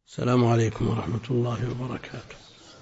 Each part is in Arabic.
السلام عليكم ورحمة الله وبركاته.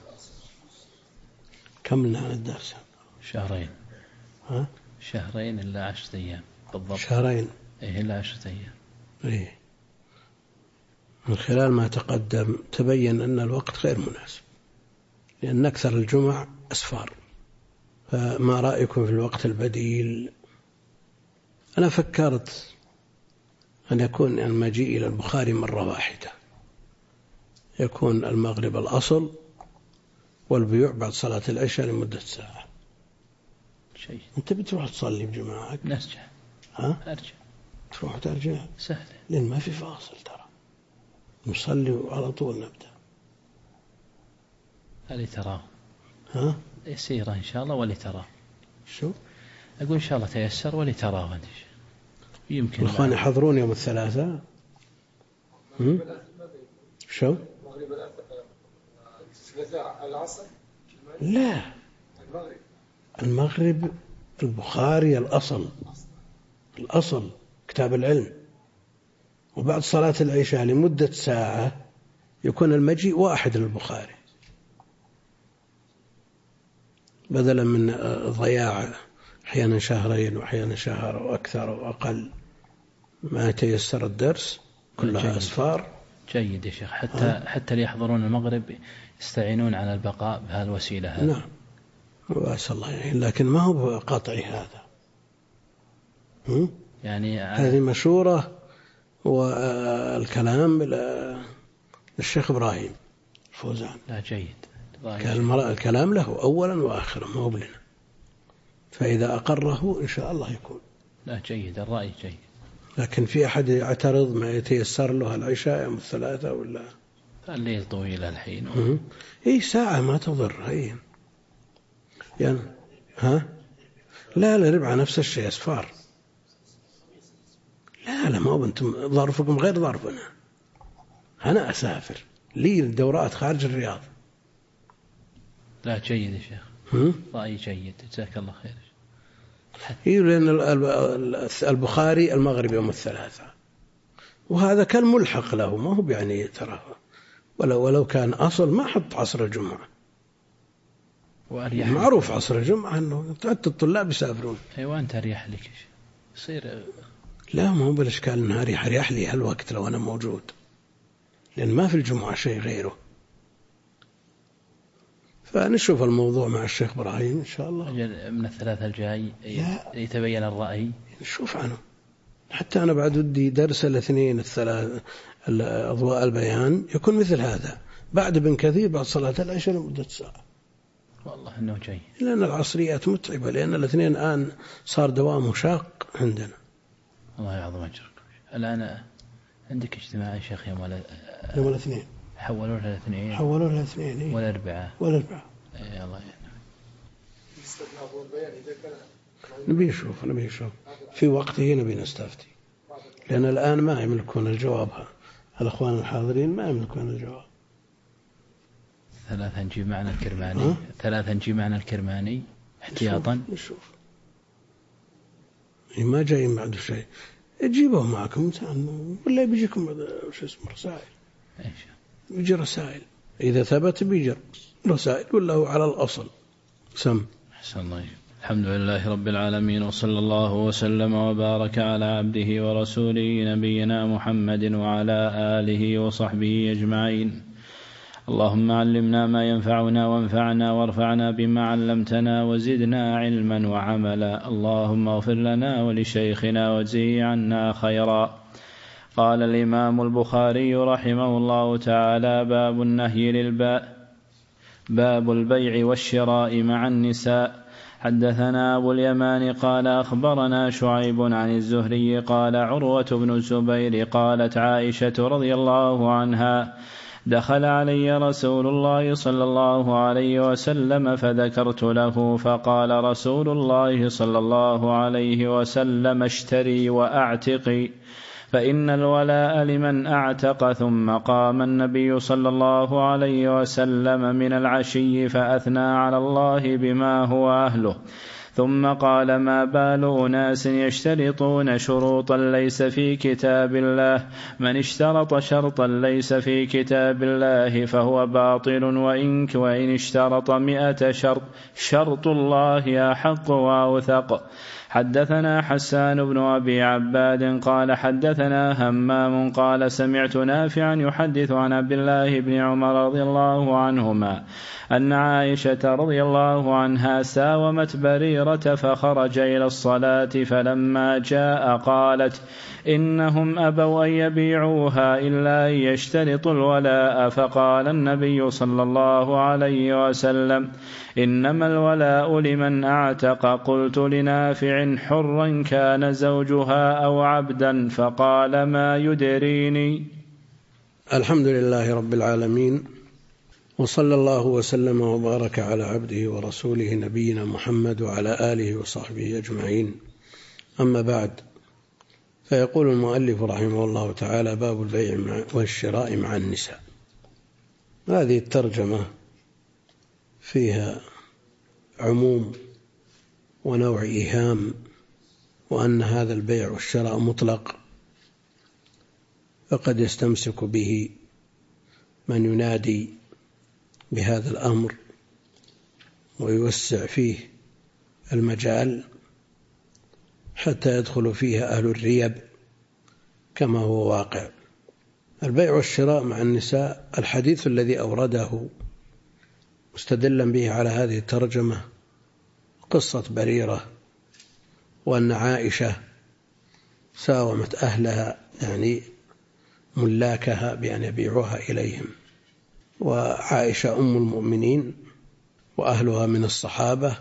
كملنا عن الدرس. شهرين. ها؟ شهرين إلا 10 أيام بالضبط. شهرين إلا 10 أيام. إيه. من خلال ما تقدم تبين أن الوقت غير مناسب، لأن أكثر الجمع أسفار. فما رأيكم في الوقت البديل؟ أنا فكرت أن يكون المجيء إلى البخاري مرة واحدة، يكون المغرب الأصل والبيوع بعد صلاة العشاء لمدة ساعة. شيء. أنت بتروح تصلي بجماعة؟ نرجع. ها؟ أرجع. تروح ترجع؟ سهل. لأن ما في فاصل، ترى نصلي وعلى طول نبدأ. اللي تراه. ها؟ يسير إن شاء الله واللي تراه. شو؟ أقول إن شاء الله تيسر واللي تراه أنت. يمكن. الإخوان يحضرون يوم الثلاثاء. شو؟ العصر؟ لا، المغرب البخاري الأصل كتاب العلم، وبعد صلاة العشاء لمدة ساعة يكون المجيء واحد للبخاري، بدلا من ضياع أحيانا شهرين وأحيانا شهر وأكثر وأقل ما يتيسر الدرس، كلها أسفار. جيد يا شيخ. حتى اللي يحضرون المغرب يستعينون على البقاء بهالوسيلة هذه. نعم، وأسأل الله يعني، لكن ما هو قطعي هذا. يعني هذه مشورة والكلام للشيخ إبراهيم الفوزان. لا جيد. الكلام له أولا وآخرا، ما هو لنا، فإذا أقره إن شاء الله يكون. لا جيد، الرأي جيد. لكن في أحد يعترض ما يتيسر له العشاء يوم الثلاثاء ولا الليل طويل الحين. إيه ساعة ما تضر هي يعني. ها؟ لا ربع نفس الشيء أسفار. لا ما هو أنتم ظرفكم غير ظرفنا. أنا أسافر لي الدورات خارج الرياض. لا جيد يا شيخ. رأي جيد، جزاك الله خير. لأن البخاري المغرب يوم الثلاثاء، وهذا كان ملحق له، ما هو يعني ترى ولو كان أصل ما حط عصر الجمعة. معروف عصر الجمعة أنه الطلاب يسافرون. أيوة أنت أريح لك يصير. لا ما هو بالإشكال أنه أريح لي هالوقت لو أنا موجود، لأن ما في الجمعة شيء غيره. فنشوف الموضوع مع الشيخ إبراهيم إن شاء الله. من الثلاثة الجاي يتبين الرأي. نشوف عنه. حتى أنا بعد ودي درس الاثنين الثلاث أضواء البيان يكون مثل هذا بعد ابن كثير بعد صلاة العشاء لمدة ساعة. والله إنه جاي. لأن العصريات متعبة، لأن الاثنين الآن صار دوامه شاق عندنا. الله يعظم أجرك. الآن عندك اجتماع يا شيخ يوم الاثنين. حولوا لها الاثنين. إيه؟ والأربعاء. إيه الله نبي نشوف في وقته نبي نستفتي، لأن الآن ما يملكون الجواب. الأخوان الحاضرين ما يملكون الجواب. ثلاثة نجي معنا الكرماني احتياطا. نشوف ما جاي معه شيء جيبوه معكم ولا بيجيكم رسائل. بيجي رسائل إذا ثبت بيجي رسائل ولا هو على الأصل سم. أحسن الله. الحمد لله رب العالمين، وصلى الله وسلم وبارك على عبده ورسوله نبينا محمد وعلى آله وصحبه أجمعين. اللهم علمنا ما ينفعنا وانفعنا وارفعنا بما علمتنا وزدنا علما وعملا. اللهم اغفر لنا ولشيخنا واجزه عنا خيرا. قال الإمام البخاري رحمه الله تعالى: باب البيع والشراء مع النساء. حدثنا أبو اليمان قال أخبرنا شعيب عن الزهري قال عروة بن الزبير قالت عائشة رضي الله عنها: دخل علي رسول الله صلى الله عليه وسلم فذكرت له، فقال رسول الله صلى الله عليه وسلم: اشتري وأعتقي، فإن الولاء لمن أعتق. ثم قام النبي صلى الله عليه وسلم من العشي فأثنى على الله بما هو أهله، ثم قال: ما بال أناس يشترطون شروطا ليس في كتاب الله؟ من اشترط شرطا ليس في كتاب الله فهو باطل، وإن اشترط 100 شرط، شرط الله أحق وأوثق. حدثنا حسان بن أبي عباد قال حدثنا همام قال سمعت نافعا يحدث عن عبد الله بن عمر رضي الله عنهما أن عائشة رضي الله عنها ساومت بريرة فخرج إلى الصلاة، فلما جاء قالت: إنهم أبوا أن يبيعوها إلا أن يشترطوا الولاء. فقال النبي صلى الله عليه وسلم: إنما الولاء لمن أعتق. قلت لنافع: حرا كان زوجها أو عبدا؟ فقال: ما يدريني. الحمد لله رب العالمين، وصلى الله وسلم وبارك على عبده ورسوله نبينا محمد وعلى آله وصحبه أجمعين. أما بعد، فيقول المؤلف رحمه الله تعالى: باب البيع والشراء مع النساء. هذه الترجمة فيها عموم ونوع إيهام، وأن هذا البيع والشراء مطلق، فقد يستمسك به من ينادي بهذا الأمر ويوسع فيه المجال حتى يدخل فيها أهل الريب كما هو واقع. البيع والشراء مع النساء، الحديث الذي أورده مستدلا به على هذه الترجمة قصة بريرة، وأن عائشة ساومت أهلها يعني ملاكها بأن يبيعوها إليهم، وعائشة أم المؤمنين وأهلها من الصحابة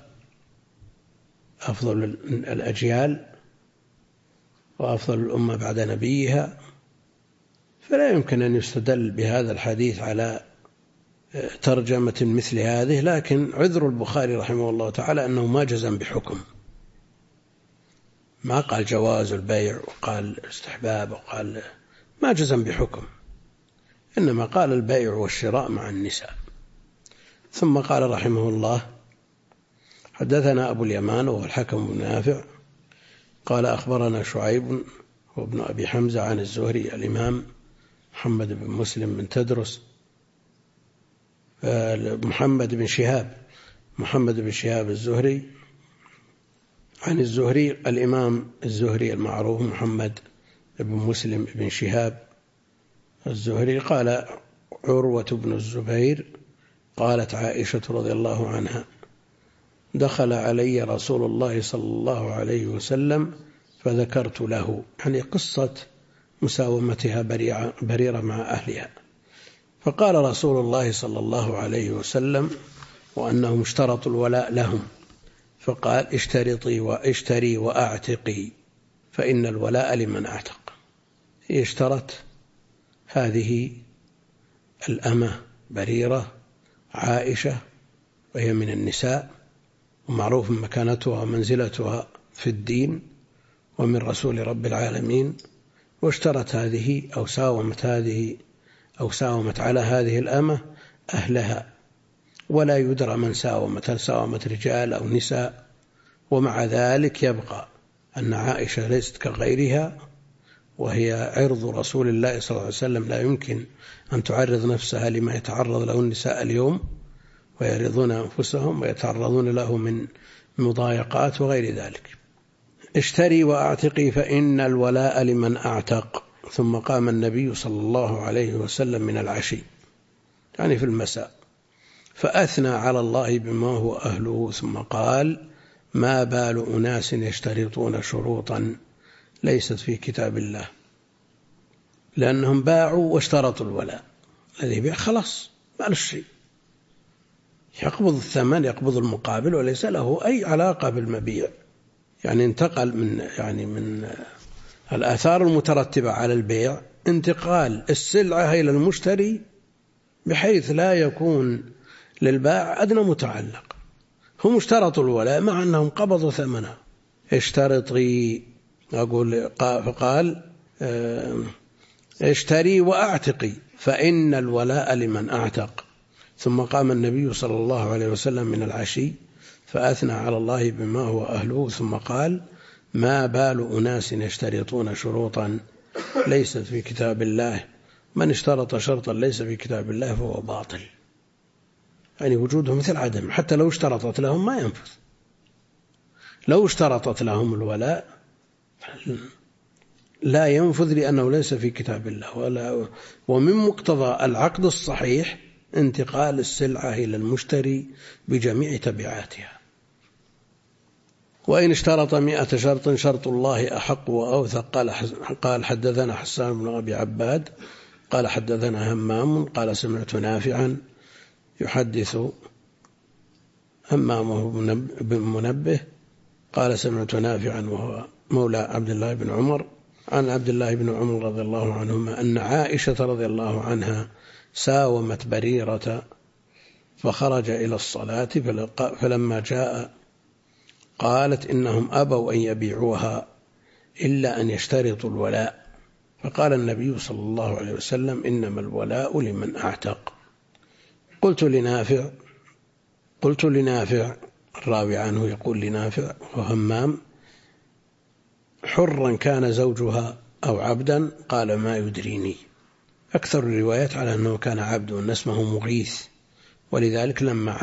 أفضل الأجيال وأفضل الأمة بعد نبيها، فلا يمكن أن يستدل بهذا الحديث على ترجمة مثل هذه. لكن عذر البخاري رحمه الله تعالى أنه ما جزم بحكم، ما قال جواز البيع وقال استحباب وقال، ما جزم بحكم، إنما قال البيع والشراء مع النساء. ثم قال رحمه الله: حدثنا أبو اليمان وهو الحكم بن نافع قال أخبرنا شعيب وابن أبي حمزة عن الزهري الإمام محمد بن مسلم بن تدرس، محمد بن شهاب الزهري عن الزهري الإمام الزهري المعروف محمد بن مسلم بن شهاب الزهري قال: عروة بن الزبير قالت عائشة رضي الله عنها: دخل علي رسول الله صلى الله عليه وسلم فذكرت له، يعني قصة مساومتها بريرة مع أهلها، فقال رسول الله صلى الله عليه وسلم وأنهم اشترطوا الولاء لهم، فقال: اشتري وأعتقي فإن الولاء لمن أعتق. اشترت هذه الأمة بريرة عائشة، وهي من النساء ومعروف مكانتها ومنزلتها في الدين ومن رسول رب العالمين، واشترت هذه أو ساومت على هذه الأمة أهلها، ولا يدرى من ساومت، هل ساومت رجال أو نساء. ومع ذلك يبقى أن عائشة ليست كغيرها، وهي عرض رسول الله صلى الله عليه وسلم، لا يمكن أن تعرض نفسها لما يتعرض له النساء اليوم، ويعرضون أنفسهم ويتعرضون له من مضايقات وغير ذلك. اشتري وأعتقي فإن الولاء لمن أعتق. ثم قام النبي صلى الله عليه وسلم من العشي، يعني في المساء، فأثنى على الله بما هو أهله، ثم قال: ما بال أناس يشترطون شروطا ليست في كتاب الله؟ لأنهم باعوا واشترطوا الولاء، الذي يبيع خلاص ما له شيء، يقبض الثمن، يقبض المقابل، وليس له أي علاقة بالمبيع. يعني انتقل من الآثار المترتبة على البيع انتقال السلعة إلى المشتري، بحيث لا يكون للبائع أدنى متعلق. هم اشترطوا الولاء مع أنهم قبضوا ثمنها. اشترطي، فقال: اشتري وأعتقي فإن الولاء لمن أعتق. ثم قام النبي صلى الله عليه وسلم من العشي فأثنى على الله بما هو أهله، ثم قال: ما بال أناس يشترطون شروطا ليست في كتاب الله، من اشترط شرطا ليس في كتاب الله فهو باطل. يعني وجوده مثل عدم، حتى لو اشترطت لهم ما ينفذ. لو اشترطت لهم الولاء لا ينفذ لأنه ليس في كتاب الله. ومن مقتضى العقد الصحيح انتقال السلعة إلى المشتري بجميع تبعاتها. وإن اشترط 100 شرط شرط الله أحق وأوثق. قال حدثنا حسان بن أبي عباد قال حدثنا همام قال سمعت نافعا يحدث همامه بن منبه قال سمعت نافعا وهو مولى عبد الله بن عمر عن عبد الله بن عمر رضي الله عنهما أن عائشة رضي الله عنها ساومت بريرة فخرج إلى الصلاة، فلما جاء قالت إنهم أبوا أن يبيعوها إلا أن يشترطوا الولاء، فقال النبي صلى الله عليه وسلم: إنما الولاء لمن أعتق. قلت لنافع الراوي عنه يقول لنافع وهمام: حرا كان زوجها أو عبدا؟ قال: ما يدريني. أكثر الروايات على أنه كان عبد وأن اسمه مغيث، ولذلك لما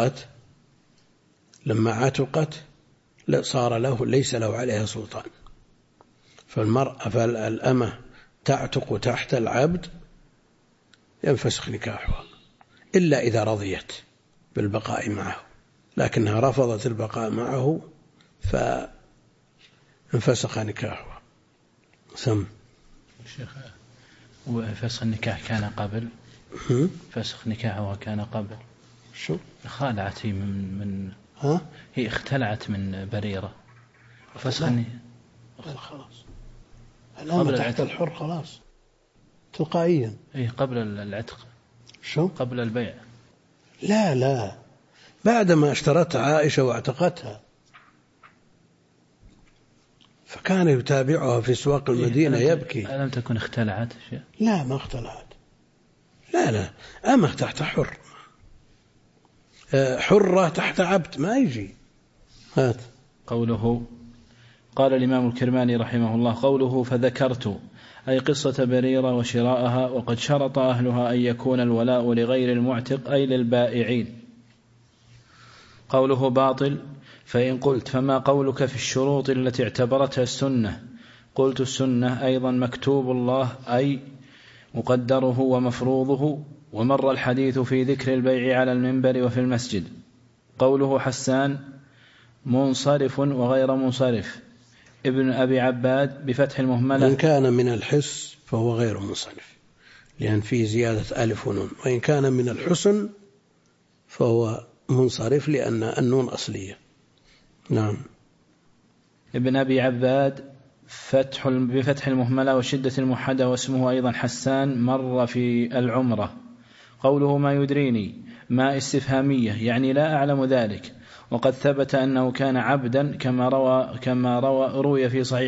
عتقت صار له ليس له عليها سلطان. فالأمة تعتق تحت العبد ينفسخ نكاحها إلا إذا رضيت بالبقاء معه، لكنها رفضت البقاء معه فانفسخ نكاحها. شيخ، وفسخ النكاح كان قبل؟ فسخ نكاحها كان قبل؟ شو؟ خالعت هي اختلعت من بريرة وفسخ خلاص الآن تحت الحر خلاص تلقائيا. قبل العتق. شو؟ قبل البيع. لا بعدما اشترتها عائشة واعتقتها فكان يتابعها في سواق المدينة يبكي. ألم تكن اختلعت؟ لا ما اختلعت. لا أما تحت حرة تحت عبد ما يجي. هات قوله قال الإمام الكرماني رحمه الله: قوله فذكرت أي قصة بريرة وشراءها، وقد شرط أهلها أن يكون الولاء لغير المعتق أي للبائعين. قوله باطل: فإن قلت فما قولك في الشروط التي اعتبرتها السنة؟ قلت السنة أيضا مكتوب الله أي مقدره ومفروضه، ومر الحديث في ذكر البيع على المنبر وفي المسجد. قوله حسان منصرف وغير منصرف. ابن أبي عباد بفتح المهملة: إن كان من الحس فهو غير منصرف لأن فيه زيادة ألف ونون، وإن كان من الحسن فهو منصرف لأن النون أصلية. نعم. ابن أبي عباد بفتح المهملة وشدة الموحدة، واسمه أيضا حسان، مر في العمرة. قوله ما يدريني ما استفهامية يعني لا أعلم ذلك، وقد ثبت أنه كان عبدا كما روي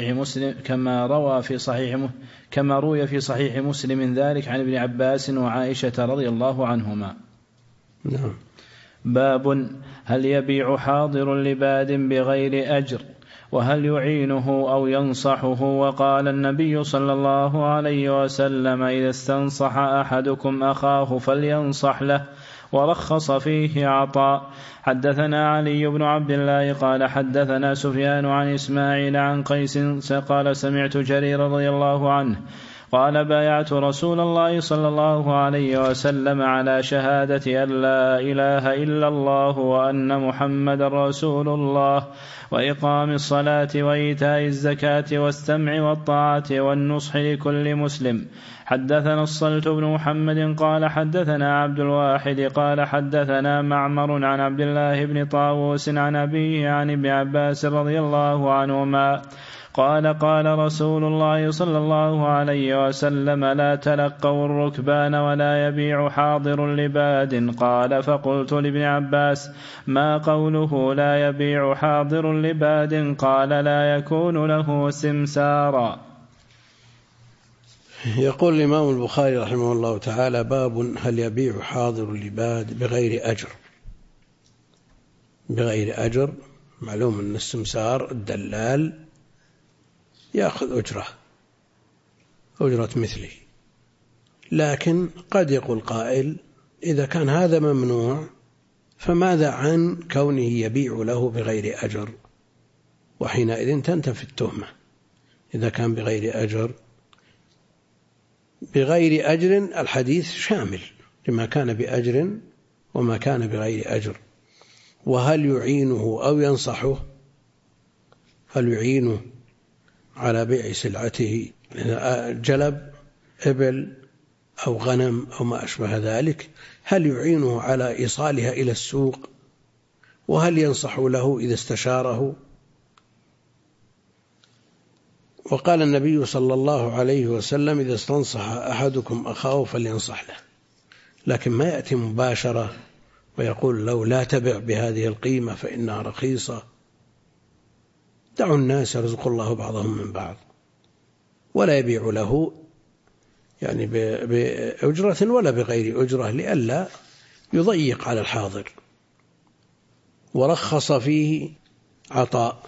في صحيح مسلم ذلك عن ابن عباس وعائشة رضي الله عنهما. نعم. باب هل يبيع حاضر لباد بغير أجر، وهل يعينه أو ينصحه؟ وقال النبي صلى الله عليه وسلم: إذا استنصح أحدكم أخاه فلينصح له، ورخص فيه عطاء. حدثنا علي بن عبد الله قال حدثنا سفيان عن إسماعيل عن قيس قال سمعت جرير رضي الله عنه قال: بايعت رسول الله صلى الله عليه وسلم على شهادة أن لا إله إلا الله وأن محمد رسول الله، وإقام الصلاة وإيتاء الزكاة والسمع والطاعة والنصح لكل مسلم. حدثنا الصلت بن محمد قال حدثنا عبد الواحد قال حدثنا معمر عن عبد الله بن طاووس عن أبيه عن ابن عباس رضي الله عنهما قال: قال رسول الله صلى الله عليه وسلم: لا تلقوا الركبان ولا يبيع حاضر لباد. قال: فقلت لابن عباس: ما قوله لا يبيع حاضر لباد؟ قال: لا يكون له سمسارا. يقول الإمام البخاري رحمه الله تعالى: باب هل يبيع حاضر لباد بغير أجر. بغير أجر. معلوم أن السمسار الدلال يأخذ أجرة مثله، لكن قد يقول قائل إذا كان هذا ممنوع فماذا عن كونه يبيع له بغير أجر؟ وحينئذ تنتفي التهمة. إذا كان بغير أجر، بغير أجر الحديث شامل لما كان بأجر وما كان بغير أجر. وهل يعينه أو ينصحه؟ هل يعينه على بيع سلعته، جلب إبل أو غنم أو ما أشبه ذلك، هل يعينه على إيصالها إلى السوق؟ وهل ينصح له إذا استشاره؟ وقال النبي صلى الله عليه وسلم إذا استنصح أحدكم أخاه فلينصح له، لكن ما يأتي مباشرة ويقول له لا تبع بهذه القيمة فإنها رخيصة. دعوا الناس يرزق الله بعضهم من بعض، ولا يبيع له يعني بأجرة ولا بغير أجرة لئلا يضيق على الحاضر. ورخص فيه عطاء،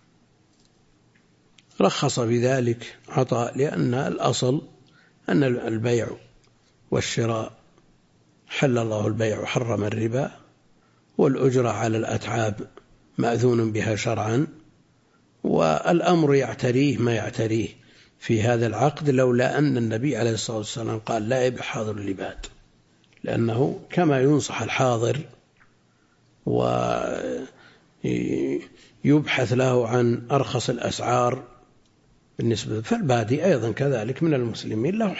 رخص بذلك عطاء، لأن الأصل أن البيع والشراء حل الله البيع وحرم الربا، والأجرة على الأتعاب مأذون بها شرعا، والأمر يعتريه ما يعتريه في هذا العقد، لولا أن النبي عليه الصلاة والسلام قال لا يبيع حاضر اللباد، لأنه كما ينصح الحاضر ويبحث له عن أرخص الأسعار بالنسبة، فالبادي أيضا كذلك من المسلمين له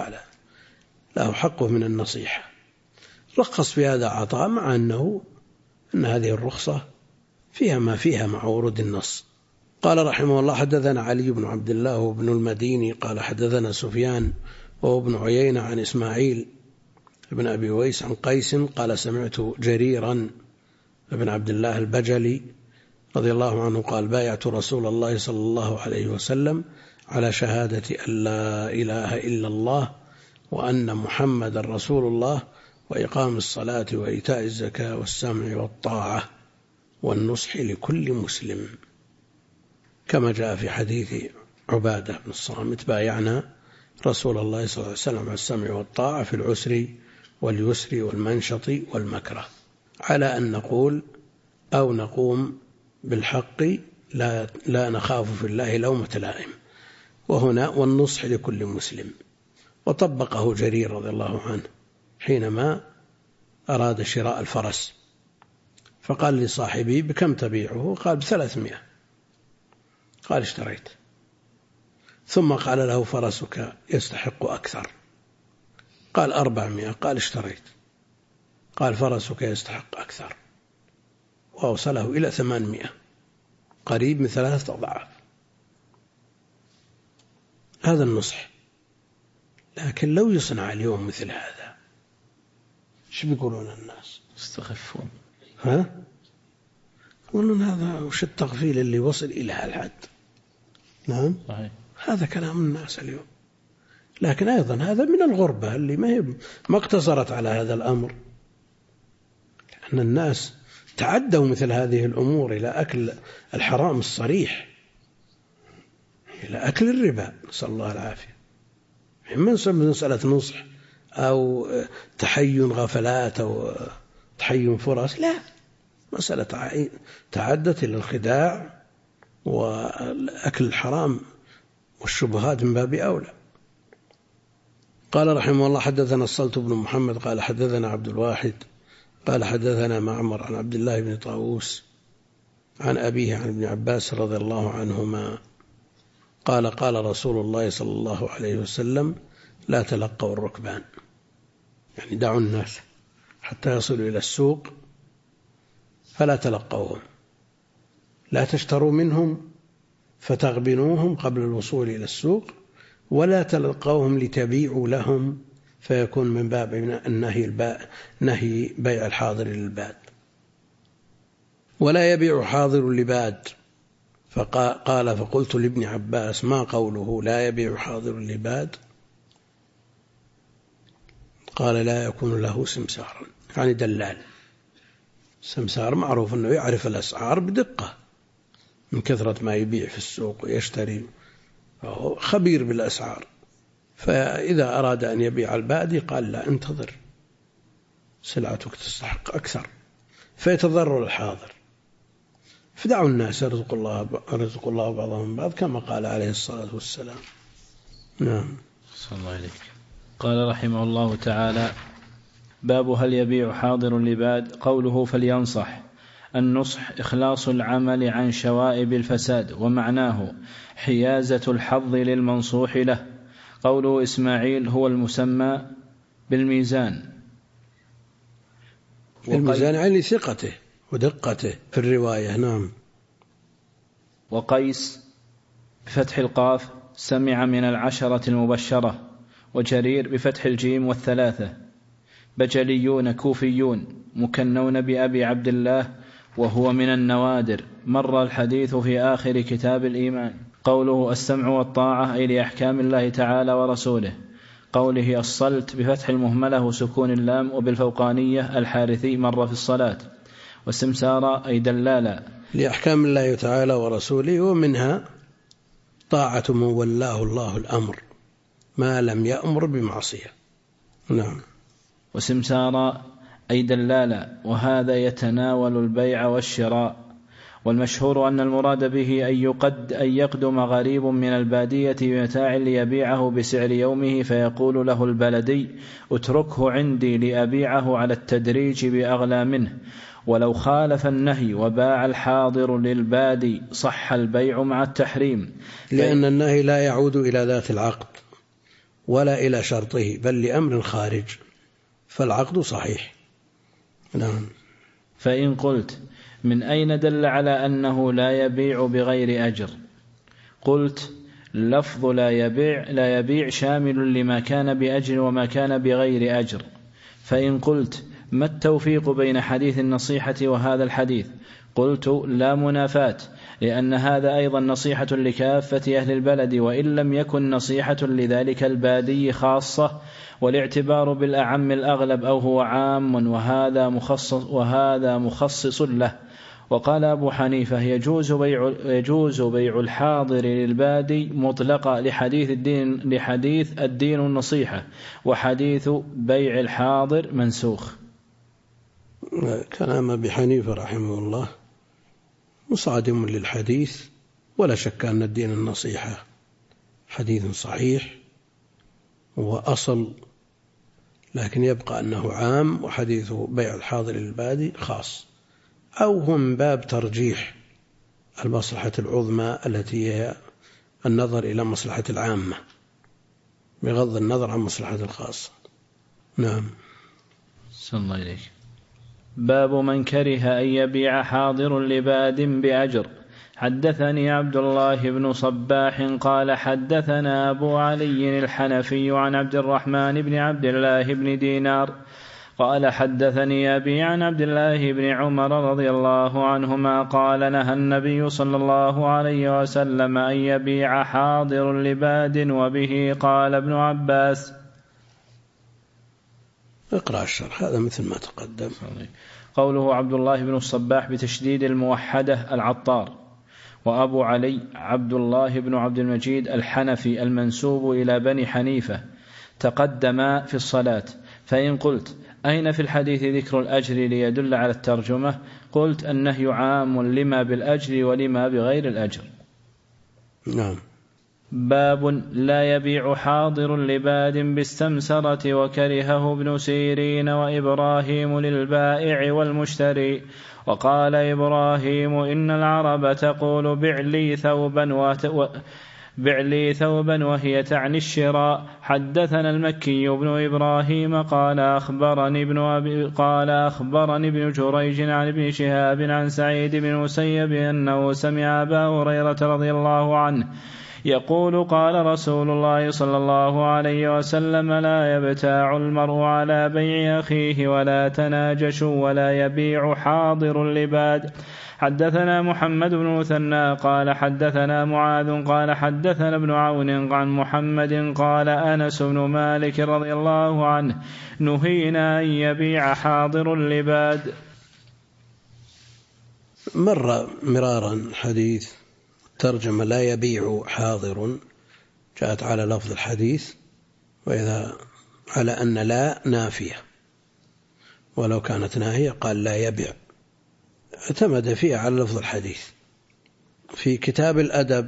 حقه من النصيحة. رخص في هذا عطاء، مع أن هذه الرخصة فيها ما فيها مع ورود النص. قال رحمه الله حدثنا علي بن عبد الله وابن المديني قال حدثنا سفيان وهو ابن عيينة عن إسماعيل بن أبي ويس عن قيس قال سمعت جريرا بن عبد الله البجلي رضي الله عنه قال بايعت رسول الله صلى الله عليه وسلم على شهادة أن لا إله إلا الله وأن محمد رسول الله وإقام الصلاة وإيتاء الزكاة والسمع والطاعة والنصح لكل مسلم، كما جاء في حديث عبادة بن الصامت بايعنا رسول الله صلى الله عليه وسلم على السمع والطاعة في العسر واليسر والمنشط والمكره، على أن نقول أو نقوم بالحق لا نخاف في الله لومة لائم، وهنا والنصح لكل مسلم. وطبقه جرير رضي الله عنه حينما أراد شراء الفرس، فقال لصاحبه بكم تبيعه؟ قال ب300. قال اشتريت. ثم قال له فرسك يستحق أكثر؟ قال 400. قال اشتريت. قال فرسك يستحق أكثر، وأوصله إلى 800، قريب من 3 أضعاف. هذا النصح. لكن لو يصنع اليوم مثل هذا ايش بيقولون الناس؟ يستخفون. يقولون هذا وش التغفيل اللي وصل إلى الحد. نعم صحيح. هذا كلام الناس اليوم. لكن أيضا هذا من الغربة اللي ما اقتصرت على هذا الأمر، لأن الناس تعدوا مثل هذه الأمور إلى أكل الحرام الصريح، إلى أكل الربا، نسأل الله العافية. من مسألة نصح أو تحين غفلات أو تحين فرص، لا، مسألة تعدت إلى الخداع وأكل الحرام والشبهات من باب أولى. قال رحمه الله حدثنا الصلت بن محمد قال حدثنا عبد الواحد قال حدثنا معمر عن عبد الله بن طاووس عن أبيه عن ابن عباس رضي الله عنهما قال قال رسول الله صلى الله عليه وسلم لا تلقوا الركبان، يعني دعوا الناس حتى يصلوا إلى السوق فلا تلقوهم، لا تشتروا منهم فتغبنوهم قبل الوصول إلى السوق، ولا تلقوهم لتبيعوا لهم فيكون من باب نهي بيع الحاضر للباد. ولا يبيع حاضر لباد. فقال فقلت لابن عباس ما قوله لا يبيع حاضر لباد؟ قال لا يكون له سمسارا، يعني دلال، السمسار معروف أنه يعرف الأسعار بدقة من كثرة ما يبيع في السوق ويشتري، فهو خبير بالأسعار. فإذا أراد أن يبيع البادي قال لا، انتظر سلعتك تستحق أكثر، فيتضرر الحاضر. فدعوا الناس يرزق الله بعضهم بعض كما قال عليه الصلاة والسلام. نعم. صلى الله عليك. قال رحمه الله تعالى: باب هل يبيع حاضر لباد. قوله فلينصح. النصح إخلاص العمل عن شوائب الفساد، ومعناه حيازة الحظ للمنصوح له. قوله إسماعيل هو المسمى بالميزان. الميزان يعني ثقته ودقته في الرواية. نعم. وقيس بفتح القاف سمع من العشرة المبشرة. وجرير بفتح الجيم والثلاثة. بجليون كوفيون مكنون بأبي عبد الله، وهو من النوادر. مر الحديث في آخر كتاب الإيمان. قوله السمع والطاعة أي لأحكام الله تعالى ورسوله. قوله الصلت بفتح المهملة وسكون اللام وبالفوقانية الحارثي مر في الصلاة. والسمسارة أي دلالا لأحكام الله تعالى ورسوله، ومنها طاعة من ولاه الله الأمر ما لم يأمر بمعصية. نعم. وسمسارة أي دلالا، وهذا يتناول البيع والشراء. والمشهور أن المراد به أن يقدم غريب من البادية بمتاع ليبيعه بسعر يومه، فيقول له البلدي اتركه عندي لأبيعه على التدريج بأغلى منه. ولو خالف النهي وباع الحاضر للبادي صح البيع مع التحريم، لأن النهي لا يعود إلى ذات العقد ولا إلى شرطه، بل لأمر خارج، فالعقد صحيح. نعم. فإن قلت من أين دل على أنه لا يبيع بغير أجر؟ قلت لفظ لا يبيع شامل لما كان بأجر وما كان بغير أجر. فإن قلت ما التوفيق بين حديث النصيحة وهذا الحديث؟ قلت لا منافاة، لأن هذا أيضا نصيحة لكافة أهل البلد، وإن لم يكن نصيحة لذلك البادي خاصة، والاعتبار بالأعم الأغلب أو هو عام وهذا مخصص له. وقال أبو حنيفة يجوز بيع الحاضر للبادي مطلقا لحديث الدين النصيحة، وحديث بيع الحاضر منسوخ. كلام أبي حنيفة رحمه الله مصادم للحديث، ولا شك أن الدين النصيحة حديث صحيح وأصل، لكن يبقى أنه عام، وحديث بيع الحاضر للبادي خاص، أو هم باب ترجيح المصلحة العظمى التي هي النظر إلى مصلحة العامة بغض النظر عن مصلحة الخاصة. نعم. صلى الله عليك. باب من كره أن يبيع حاضر لباد بأجر. حدثني عبد الله بن صباح قال حدثنا أبو علي الحنفي عن عبد الرحمن بن عبد الله بن دينار قال حدثني أبي عن عبد الله بن عمر رضي الله عنهما قال نهى النبي صلى الله عليه وسلم أن يبيع حاضر لباد، وبه قال ابن عباس. اقرأ الشرح هذا مثل ما تقدم. قوله عبد الله بن الصباح بتشديد الموحدة العطار، وأبو علي عبد الله بن عبد المجيد الحنفي المنسوب إلى بني حنيفة، تقدم في الصلاة. فإن قلت أين في الحديث ذكر الأجر ليدل على الترجمة؟ قلت النهي عام لما بالأجر ولما بغير الأجر. نعم. باب لا يبيع حاضر لباد بالسمسرة، وكرهه ابن سيرين وإبراهيم للبائع والمشتري. وقال إبراهيم إن العرب تقول بع لي ثوبا وهي تعني الشراء. حدثنا المكي بن إبراهيم قال أخبرني ابن جريج عن ابن شهاب عن سعيد بن مسيب أنه سمع أبا هريرة رضي الله عنه يقول قال رسول الله صلى الله عليه وسلم لا يبتاع المرء على بيع أخيه ولا تناجشوا ولا يبيع حاضر لباد. حدثنا محمد بن مثنى قال حدثنا معاذ قال حدثنا ابن عون عن محمد قال أنس بن مالك رضي الله عنه نهينا أن يبيع حاضر لباد. مر مرارا حديث ترجمة لا يبيع حاضر، جاءت على لفظ الحديث، وإذا على أن لا نافية، ولو كانت ناهية قال لا يبيع، اعتمد فيها على لفظ الحديث. في كتاب الأدب: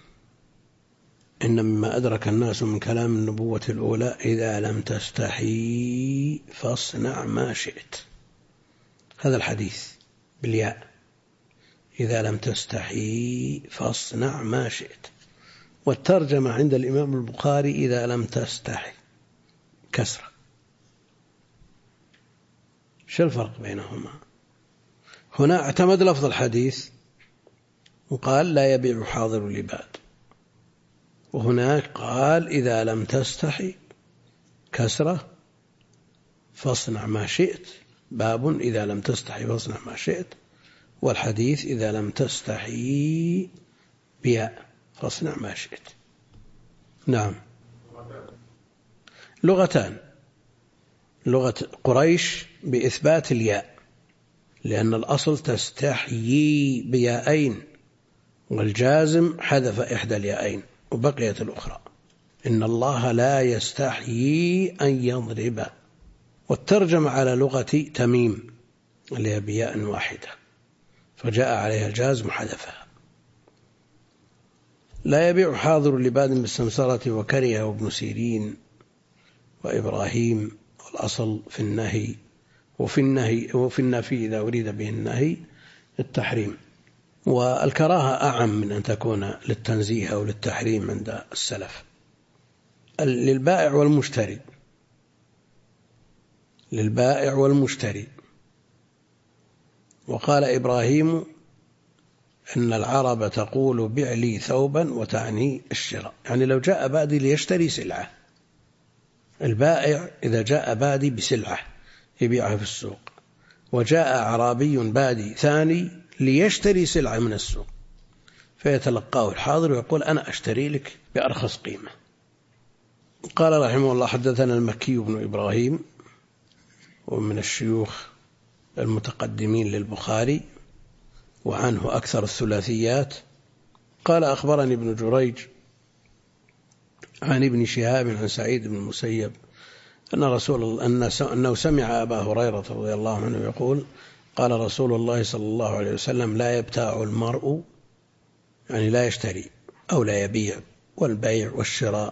إن مما أدرك الناس من كلام النبوة الأولى إذا لم تستحي فاصنع ما شئت. هذا الحديث بالياء: إذا لم تستحي فاصنع ما شئت. والترجمة عند الإمام البخاري: إذا لم تستحي، كسرة. شو الفرق بينهما؟ هنا اعتمد لفظ الحديث وقال لا يبيع حاضر لباد، وهناك قال إذا لم تستحي، كسرة، فاصنع ما شئت، باب إذا لم تستحي فاصنع ما شئت. والحديث إذا لم تستحي بياء فاصنع ما شئت. نعم، لغتان: لغة قريش بإثبات الياء، لأن الأصل تستحيي بياءين، والجازم حذف إحدى الياءين وبقيت الأخرى: إن الله لا يستحيي أن يضرب. والترجمة على لغة تميم اللي هي بياء واحدة، فجاء عليها الجازم حذفها. لا يبيع حاضر لباد بالسمسرة وكره وابن سيرين وإبراهيم. والأصل في النهي، وفي النفي إذا أريد به النهي التحريم، والكراهة أعم من أن تكون للتنزيه أو للتحريم عند السلف. للبائع والمشتري، للبائع والمشتري. وقال إبراهيم إن العرب تقول بع لي ثوبا وتعني الشراء، يعني لو جاء بادي ليشتري سلعة. البائع إذا جاء بادي بسلعة يبيعها في السوق، وجاء أعرابي بادي ثاني ليشتري سلعة من السوق، فيتلقاه الحاضر ويقول أنا أشتري لك بأرخص قيمة. قال رحمه الله: حدثنا المكي بن إبراهيم، ومن الشيوخ المتقدمين للبخاري، وعنه أكثر الثلاثيات. قال: أخبرني ابن جريج عن ابن شهاب عن سعيد بن المسيب أنه سمع أبا هريرة رضي الله عنه يقول: قال رسول الله صلى الله عليه وسلم: لا يبتاع المرء، يعني لا يشتري أو لا يبيع، والبيع والشراء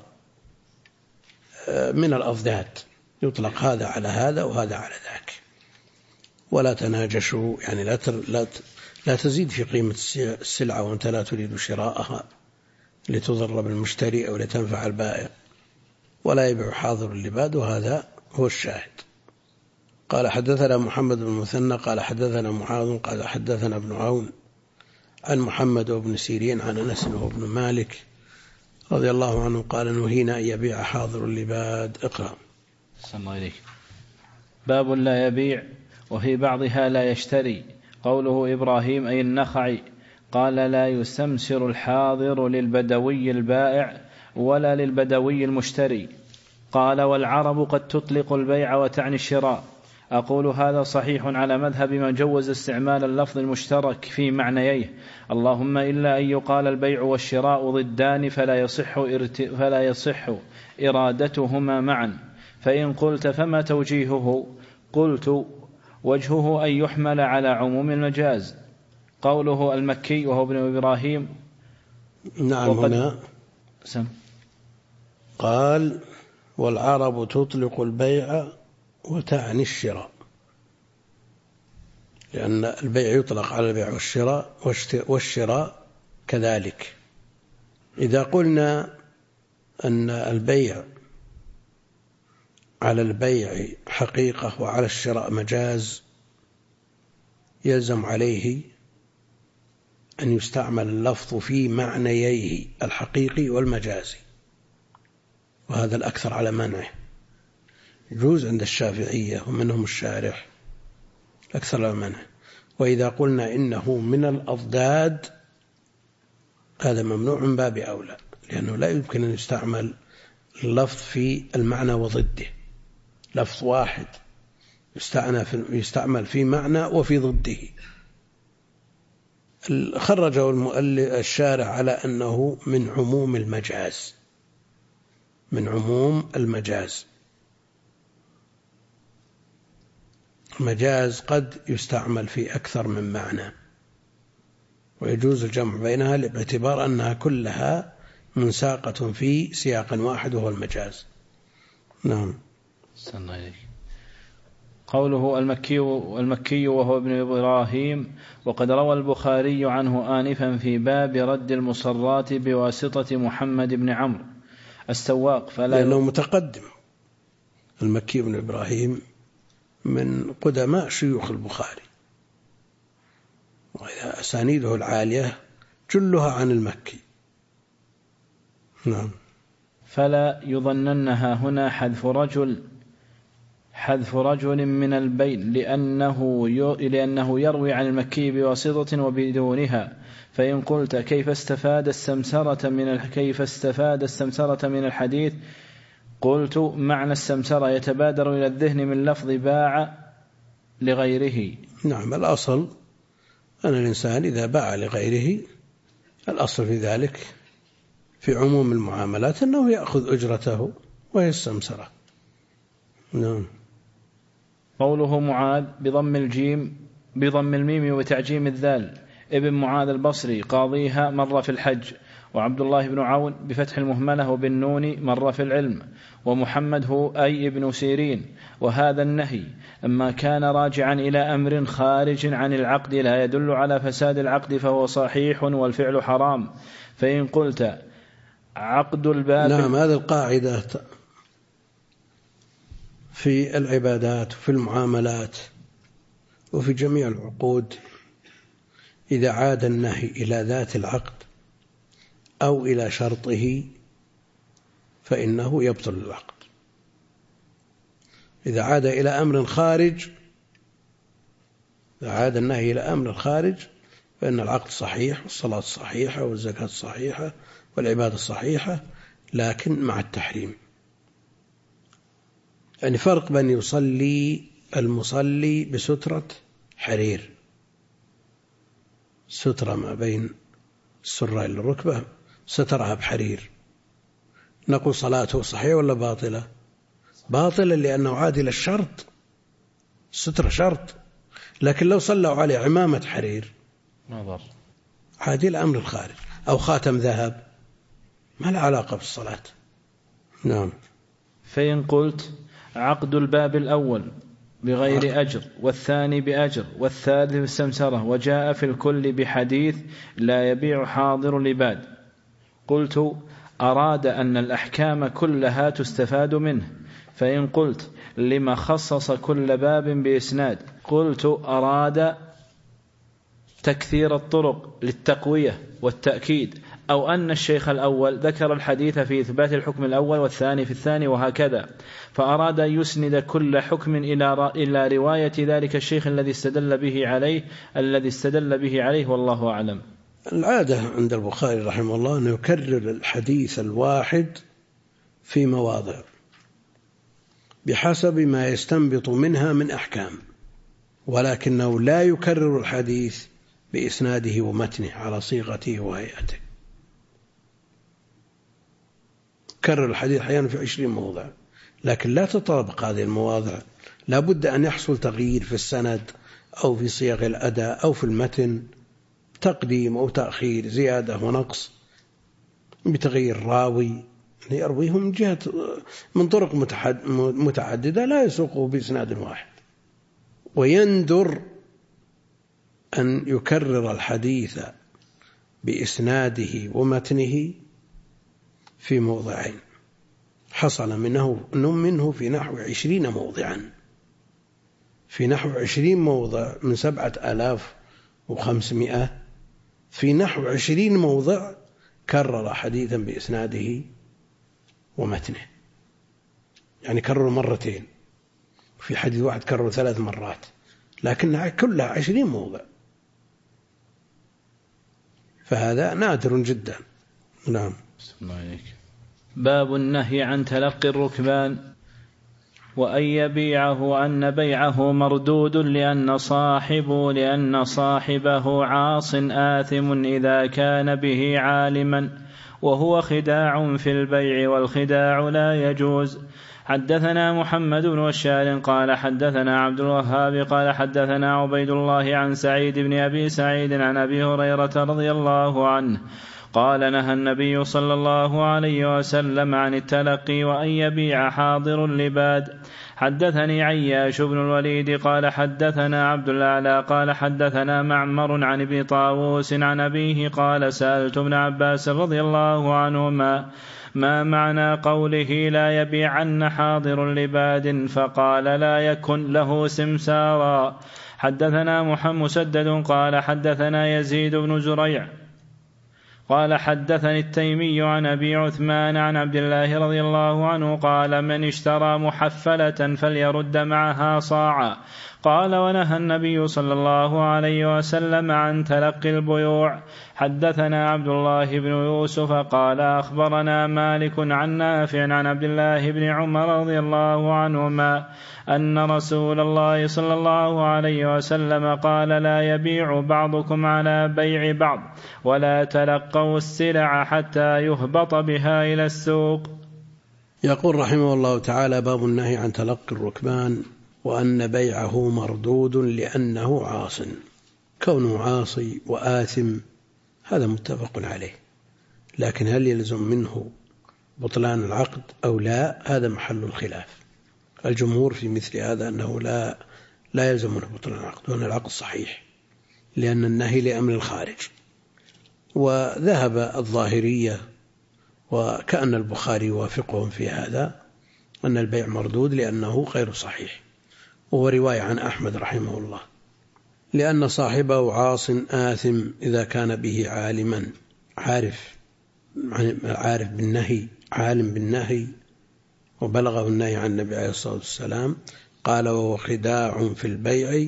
من الأضداد، يطلق هذا على هذا وهذا على ذاك. ولا تناجشوا، يعني لا تزيد في قيمة السلعة وأنت لا تريد شراءها لتضر بالمشتري أو لتنفع البائع. ولا يبيع حاضر اللباد، وهذا هو الشاهد. قال: حدثنا محمد بن المثنى قال حدثنا معاذ قال حدثنا ابن عون عن محمد وابن سيرين عن أنس وابن مالك رضي الله عنه قال: نهينا أن يبيع حاضر اللباد. اقرأ. صلى الله عليه. باب لا يبيع وفي بعضها لا يشتري. قوله إبراهيم أي النخعي قال: لا يستمسر الحاضر للبدوي البائع ولا للبدوي المشتري. قال: والعرب قد تطلق البيع وتعني الشراء. أقول هذا صحيح على مذهب من جوز استعمال اللفظ المشترك في معنييه، اللهم إلا أن يقال البيع والشراء ضدان فلا يصح إرادتهما معا. فإن قلت فما توجيهه؟ قلت: وجهه أن يحمل على عموم المجاز. قوله المكي وهو ابن إبراهيم. نعم، هنا قال: والعرب تطلق البيع وتعني الشراء، لأن البيع يطلق على البيع والشراء كذلك. إذا قلنا أن البيع على البيع حقيقة وعلى الشراء مجاز، يلزم عليه أن يستعمل اللفظ في معنييه الحقيقي والمجازي، وهذا الأكثر على منعه. يجوز عند الشافعية ومنهم الشارح أكثر على منعه. وإذا قلنا إنه من الأضداد، هذا ممنوع من باب أولى، لأنه لا يمكن أن يستعمل اللفظ في المعنى وضده. لفظ واحد يستعمل في معنى وفي ضده. خرجه المؤلف الشارع على أنه من عموم المجاز، من عموم المجاز. المجاز قد يستعمل في أكثر من معنى، ويجوز الجمع بينها باعتبار أنها كلها منساقة في سياق واحد وهو المجاز. نعم. قوله المكي وهو ابن إبراهيم، وقد روى البخاري عنه آنفا في باب رد المصرات بواسطة محمد بن عمرو السواق، لأنه متقدم. المكي بن إبراهيم من قدماء شيوخ البخاري، وإذا أسانيده العالية جلها عن المكي. نعم. فلا يظننها هنا حذف رجل من البين، لأنه يروي عن المكي بواسطة وبدونها. فإن قلت كيف استفاد السمسرة من الحديث، قلت معنى السمسرة يتبادر إلى الذهن من لفظ باع لغيره. نعم، الأصل أن الإنسان إذا باع لغيره، الأصل في ذلك في عموم المعاملات أنه يأخذ أجرته وهي السمسرة. نعم. قوله معاذ بضم الميم وتعجيم الذال، ابن معاذ البصري قاضيها مر في الحج، وعبد الله بن عون بفتح المهملة وبالنون مر في العلم، ومحمد هو أي ابن سيرين. وهذا النهي أما كان راجعا إلى أمر خارج عن العقد لا يدل على فساد العقد فهو صحيح والفعل حرام. فإن قلت عقد الباب، نعم، هذه القاعدة في العبادات وفي المعاملات وفي جميع العقود، إذا عاد النهي إلى ذات العقد أو إلى شرطه فإنه يبطل العقد. إذا عاد إلى أمر خارج، إذا عاد النهي إلى أمر خارج فإن العقد صحيح، والصلاة صحيحة، والزكاة صحيحة، والعبادة صحيحة، لكن مع التحريم. يعني فرق بين يصلي المصلي بسترة حرير، سترة ما بين السرة إلى الركبة سترها بحرير، نقول صلاته صحيحة ولا باطلة؟ باطلة، لأنه عاد إلى الشرط، السترة شرط. لكن لو صلوا عليه عمامة حرير عاد إلى أمر الخارج، أو خاتم ذهب، ما له علاقة بالصلاة. نعم. فإن قلت عقد الباب الأول بغير أجر، والثاني بأجر، والثالث بالسمسرة، وجاء في الكل بحديث لا يبيع حاضر لباد، قلت أراد أن الأحكام كلها تستفاد منه. فإن قلت لما خصص كل باب بإسناد، قلت أراد تكثير الطرق للتقوية والتأكيد، أو أن الشيخ الأول ذكر الحديث في إثبات الحكم الأول والثاني في الثاني وهكذا، فأراد أن يسند كل حكم إلى رواية ذلك الشيخ الذي استدل به عليه والله أعلم. العادة عند البخاري رحمه الله أنه يكرر الحديث الواحد في مواضع بحسب ما يستنبط منها من أحكام، ولكنه لا يكرر الحديث بإسناده ومتنه على صيغته وهيئته. كرر الحديث أحيانا في 20 موضع، لكن لا تطابق هذه المواضع، لا بد أن يحصل تغيير في السند أو في صيغ الأداء أو في المتن، تقديم أو تأخير، زيادة ونقص، بتغيير راوي يرويه من طرق متعددة لا يسوقه بإسناد واحد. ويندر أن يكرر الحديث بإسناده ومتنه في موضعين، حصل منه في نحو 20 موضعا، في نحو 20 موضع من 7500، في نحو 20 موضع كرر حديثا بإسناده ومتنه، يعني كرر مرتين، في حديث واحد كرر 3 مرات، لكنها كلها 20 موضع، فهذا نادر جدا. نعم. باب النهي عن تلقي الركبان. وأن يبيعه أن بيعه مردود لأن صاحبه عاص آثم إذا كان به عالما، وهو خداع في البيع، والخداع لا يجوز. حدثنا محمد بن بشار قال حدثنا عبد الوهاب قال حدثنا عبيد الله عن سعيد بن أبي سعيد عن أبي هريرة رضي الله عنه قال نهى النبي صلى الله عليه وسلم عن التلقي وأن يبيع حاضر لباد. حدثني عياش بن الوليد قال حدثنا عبد الأعلى قال حدثنا معمر عن ابن طاووس عن أبيه قال سألت ابن عباس رضي الله عنهما ما معنى قوله لا يبيعن حاضر لباد، فقال لا يكن له سمسارا. حدثنا مسدد قال حدثنا يزيد بن زريع قال حدثني التيمي عن أبي عثمان عن عبد الله رضي الله عنه قال من اشترى محفلة فليرد معها صاعا. قال ونهى النبي صلى الله عليه وسلم عن تلقي البيوع. حدثنا عبد الله بن يوسف قال أخبرنا مالك عن نافع عن عبد الله بن عمر رضي الله عنهما أن رسول الله صلى الله عليه وسلم قال لا يبيع بعضكم على بيع بعض ولا تلقوا السلع حتى يهبط بها إلى السوق. يقول رحمه الله تعالى باب النهي عن تلقي الركبان وأن بيعه مردود لأنه عاص. كونه عاصي وآثم هذا متفق عليه، لكن هل يلزم منه بطلان العقد أو لا هذا محل الخلاف. الجمهور في مثل هذا أنه لا يلزم منه بطلان العقد وأن العقد صحيح لأن النهي لأمر الخارج. وذهب الظاهرية وكأن البخاري يوافقهم في هذا أن البيع مردود لأنه غير صحيح، وهو رواية عن أحمد رحمه الله، لأن صاحبه عاص آثم إذا كان به عالما عارف بالنهي، عالم بالنهي وبلغه النهي عن النبي عليه الصلاة والسلام. قال وهو خداع في البيع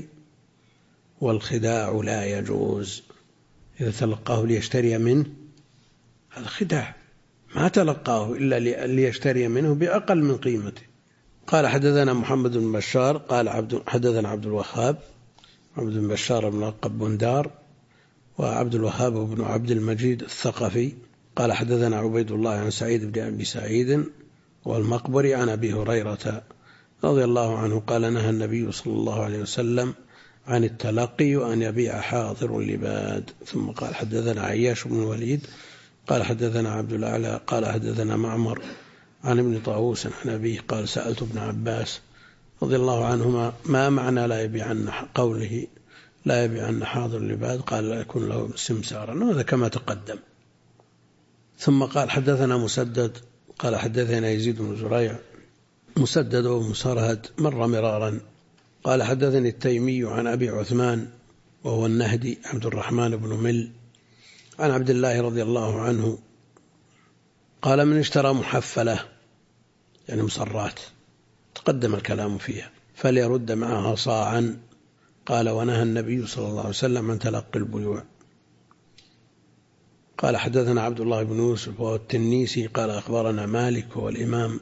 والخداع لا يجوز. إذا تلقاه ليشتري منه هذا خداع، ما تلقاه إلا ليشتري منه بأقل من قيمته. قال حدثنا محمد بن بشار قال حدثنا عبد الوهاب عبد بن بشار بن بندار وعبد الوهاب بن عبد المجيد الثقفي قال حدثنا عبيد الله عن سعيد بن أبي سعيد والمقبري عن أبي هريرة رضي الله عنه قال نهى النبي صلى الله عليه وسلم عن التلقي وأن يبيع حاضر لباد. ثم قال حدثنا عياش بن الوليد قال حدثنا عبد الأعلى قال حدثنا معمر عن ابن طاووس عن أبيه قال سألت ابن عباس رضي الله عنهما ما معنى لا يبيعن قوله لا يبيعن حاضر لباد، قال لا يكون له سمسارا، وهذا كما تقدم. ثم قال حدثنا مسدد قال حدثنا يزيد بن زريع مسدد ومسرهد مر مرارا قال حدثني التيمي عن أبي عثمان وهو النهدي عبد الرحمن بن مل عن عبد الله رضي الله عنه قال من اشترى محفلة يعني مصرات تقدم الكلام فيها فليرد معها صاعا. قال ونهى النبي صلى الله عليه وسلم عن تلقي البيوع. قال حدثنا عبد الله بن يوسف وهو التنيسي قال أخبرنا مالك هو الإمام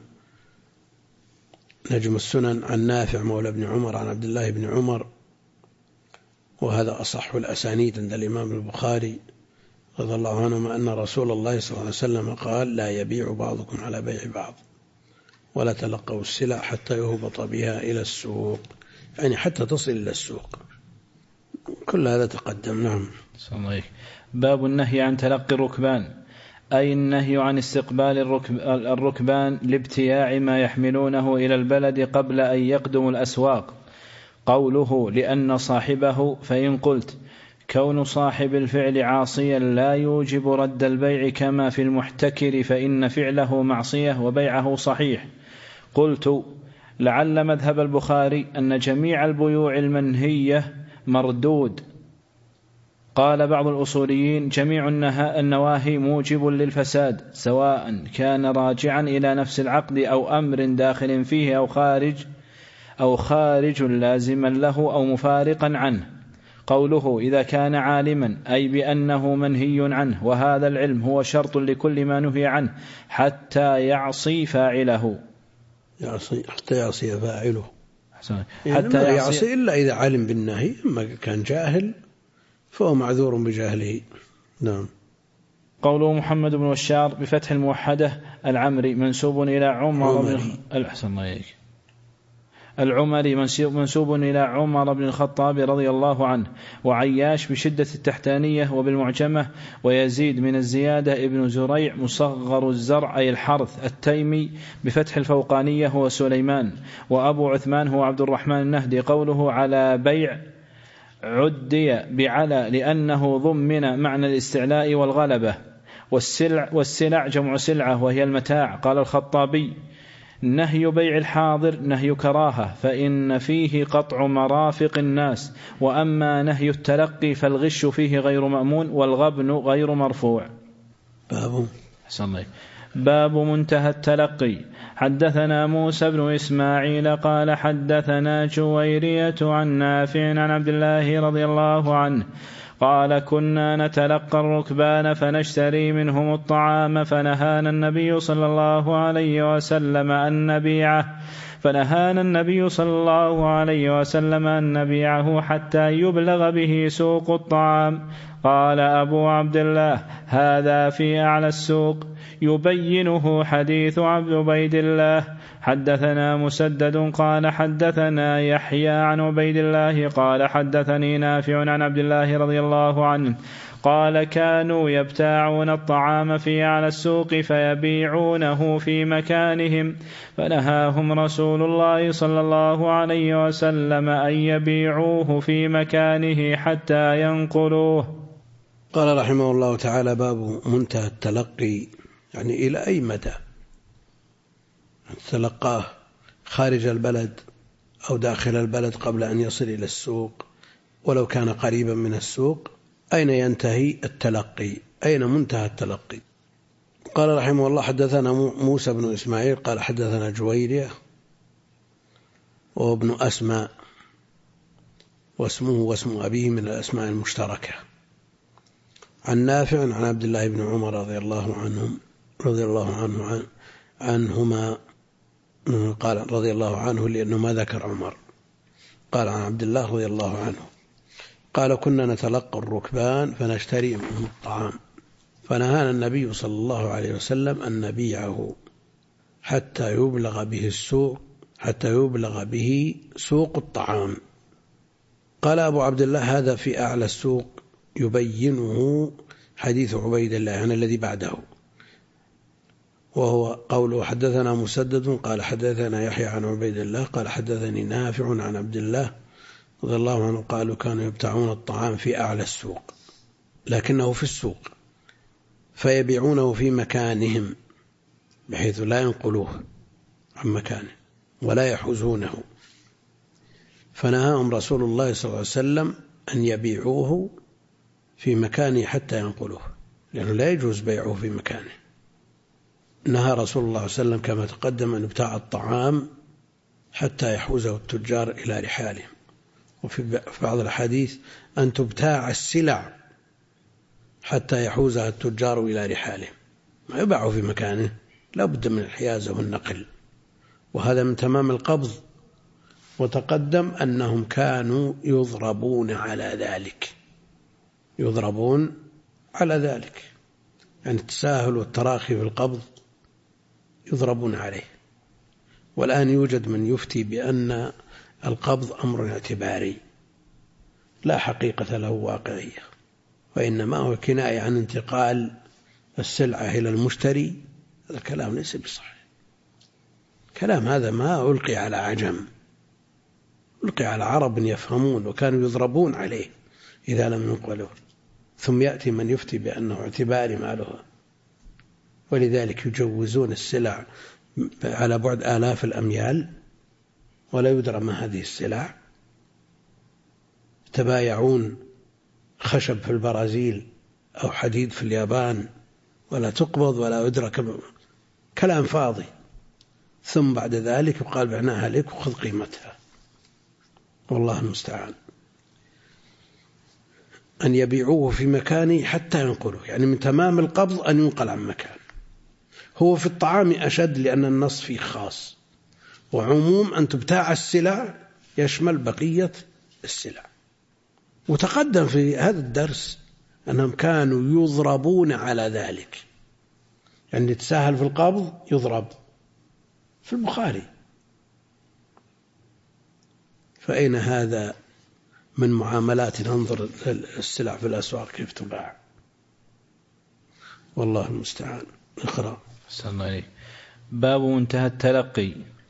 نجم السنن عن نافع مولى بن عمر عن عبد الله بن عمر، وهذا أصح الأسانيد عند الإمام البخاري رضي الله عنهما أن رسول الله صلى الله عليه وسلم قال لا يبيع بعضكم على بيع بعض ولا تلقوا السلع حتى يهبط بها إلى السوق، يعني حتى تصل إلى السوق. كل هذا تقدم. نعم. باب النهي عن تلقي الركبان، أي النهي عن استقبال الركبان لابتياع ما يحملونه إلى البلد قبل أن يقدموا الأسواق. قوله لأن صاحبه، فإن قلت كون صاحب الفعل عاصيا لا يوجب رد البيع كما في المحتكر فإن فعله معصية وبيعه صحيح. قلت لعل مذهب البخاري أن جميع البيوع المنهية مردود. قال بعض الأصوليين جميع النواهي موجب للفساد سواء كان راجعا إلى نفس العقد أو أمر داخل فيه أو خارج لازما له أو مفارقا عنه. قوله إذا كان عالما أي بأنه منهي عنه، وهذا العلم هو شرط لكل ما نهي عنه حتى يعصي فاعله. حتى يعصي فاعله، يعني حتى يعصي إلا إذا علم بالنهي، أما كان جاهل فهو معذور بجهله. نعم. قوله محمد بن بشار بفتح الموحدة العمري منسوب إلى عمر العمري منسوب إلى عمر بن الخطاب رضي الله عنه، وعياش بشدة التحتانية وبالمعجمة، ويزيد من الزيادة ابن زريع مصغر الزرع أي الحرث التيمي بفتح الفوقانية هو سليمان، وأبو عثمان هو عبد الرحمن النهدي. قوله على بيع عدي بعلى لأنه ضمن معنى الاستعلاء والغلبة، والسلع جمع سلعة وهي المتاع. قال الخطابي نهي بيع الحاضر نهي كراهة، فإن فيه قطع مرافق الناس، وأما نهي التلقي فالغش فيه غير مأمون والغبن غير مرفوع. باب منتهى التلقي. حدثنا موسى بن إسماعيل قال حدثنا جويرية عن نافع عن عبد الله رضي الله عنه قال كنا نتلقى الركبان فنشتري منهم الطعام، فنهانا النبي صلى الله عليه وسلم أن نبيعه حتى يبلغ به سوق الطعام. قال أبو عبد الله هذا في أعلى السوق، يبينه حديث عبيد الله. حدثنا مسدد قال حدثنا يحيى عن عبيد الله قال حدثني نافع عن عبد الله رضي الله عنه قال كانوا يبتاعون الطعام في أعلى السوق فيبيعونه في مكانهم، فنهاهم رسول الله صلى الله عليه وسلم أن يبيعوه في مكانه حتى ينقلوه. قال رحمه الله تعالى باب منتهى التلقي، يعني إلى أي مدى تلقاه خارج البلد أو داخل البلد قبل أن يصل إلى السوق، ولو كان قريبا من السوق، أين ينتهي التلقي؟ أين منتهى التلقي؟ قال رحمه الله حدثنا موسى بن إسماعيل قال حدثنا جويرية وابن أسماء، واسمه واسم أبيه من الأسماء المشتركة، عن نافع عن عبد الله بن عمر رضي الله عنهما قال رضي الله عنه لأنه ما ذكر عمر، قال عن عبد الله رضي الله عنه قال كنا نتلقى الركبان فنشتري منهم الطعام، فنهانا النبي صلى الله عليه وسلم أن نبيعه حتى يبلغ به سوق الطعام. قال أبو عبد الله هذا في أعلى السوق، يبينه حديث عبيد الله يعني الذي بعده، وهو قوله حدثنا مسدد قال حدثنا يحيى عن عبيد الله قال حدثني نافع عن عبد الله رضي الله عنه قالوا كانوا يبتاعون الطعام في أعلى السوق، لكنه في السوق، فيبيعونه في مكانهم بحيث لا ينقلوه عن مكانه ولا يحوزونه، فنهاهم رسول الله صلى الله عليه وسلم أن يبيعوه في مكانه حتى ينقلوه، لأنه لا يجوز بيعه في مكانه. نهى رسول الله صلى الله عليه وسلم كما تقدم أن يبتاع الطعام حتى يحوزه التجار إلى رحالهم، وفي بعض الحديث أن تبتاع السلع حتى يحوزها التجار إلى رحالهم، ما يباع في مكانه، لا بد من الحيازة والنقل، وهذا من تمام القبض. وتقدم أنهم كانوا يضربون على ذلك، يعني التساهل والتراخي في القبض يضربون عليه. والآن يوجد من يفتي بأن القبض أمر اعتباري لا حقيقة له واقعية، وإنما هو كناية عن انتقال السلعة إلى المشتري. هذا الكلام ليس بصحيح، كلام هذا ما ألقي على عجم، ألقي على عرب يفهمون وكانوا يضربون عليه إذا لم ينقلوا، ثم يأتي من يفتي بأنه اعتباري مالها، ولذلك يجوزون السلع على بعد آلاف الأميال ولا يدرى ما هذه السلع، تبايعون خشب في البرازيل أو حديد في اليابان ولا تقبض ولا يدرك، كلام فاضي. ثم بعد ذلك يقال بعناها لك وخذ قيمتها، والله المستعان. أن يبيعوه في مكانه حتى ينقلوه، يعني من تمام القبض أن ينقل عن مكان. هو في الطعام أشد لأن النص فيه خاص، وعموم أن تبتاع السلع يشمل بقية السلع. وتقدم في هذا الدرس أنهم كانوا يضربون على ذلك، يعني يتساهل في القبض يضرب، في البخاري. فأين هذا من معاملات ننظر السلع في الأسواق كيف تباع؟ والله المستعان. اقرأ. صلى الله عليه. باب منتهى التلقي،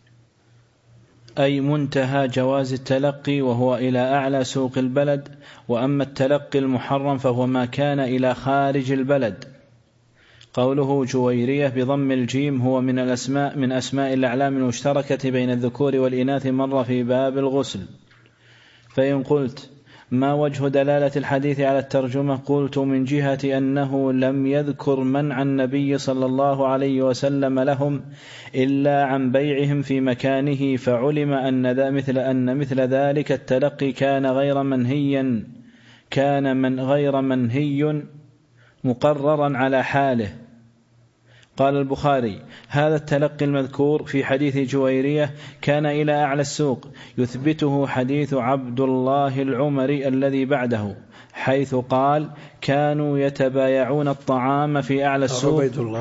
أي منتهى جواز التلقي، وهو إلى أعلى سوق البلد. وأما التلقي المحرم فهو ما كان إلى خارج البلد. قوله جويرية بضم الجيم هو من أسماء الأعلام المشتركة بين الذكور والإناث، مر في باب الغسل. فإن قلت ما وجه دلالة الحديث على الترجمة؟ قلت من جهة أنه لم يذكر منع النبي صلى الله عليه وسلم لهم إلا عن بيعهم في مكانه، فعلم أن مثل ذلك التلقي كان غير منهي مقررا على حاله. قال البخاري هذا التلقي المذكور في حديث جويرية كان إلى أعلى السوق، يثبته حديث عبد الله العمري الذي بعده، حيث قال كانوا يتبايعون الطعام في أعلى السوق.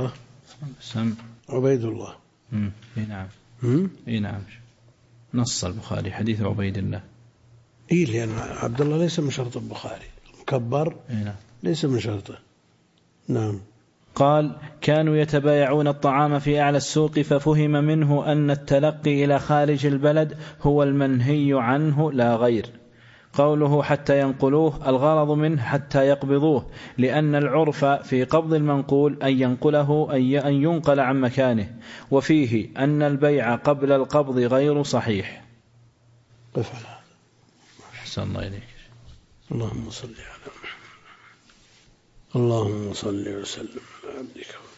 عبيد الله. نعم. نعم. نص البخاري حديث عبيد الله. لأن عبد الله ليس من شرط البخاري، مكبر ليس من شرطه. نعم. قال كانوا يتبايعون الطعام في أعلى السوق، ففهم منه أن التلقي إلى خارج البلد هو المنهي عنه لا غير. قوله حتى ينقلوه الغرض منه حتى يقبضوه، لأن العرف في قبض المنقول أن ينقله أن ينقل عن مكانه، وفيه أن البيع قبل القبض غير صحيح. قف على هذا. أحسن الله إليك. اللهم صل على محمد. اللهم صل وسلم على عبدك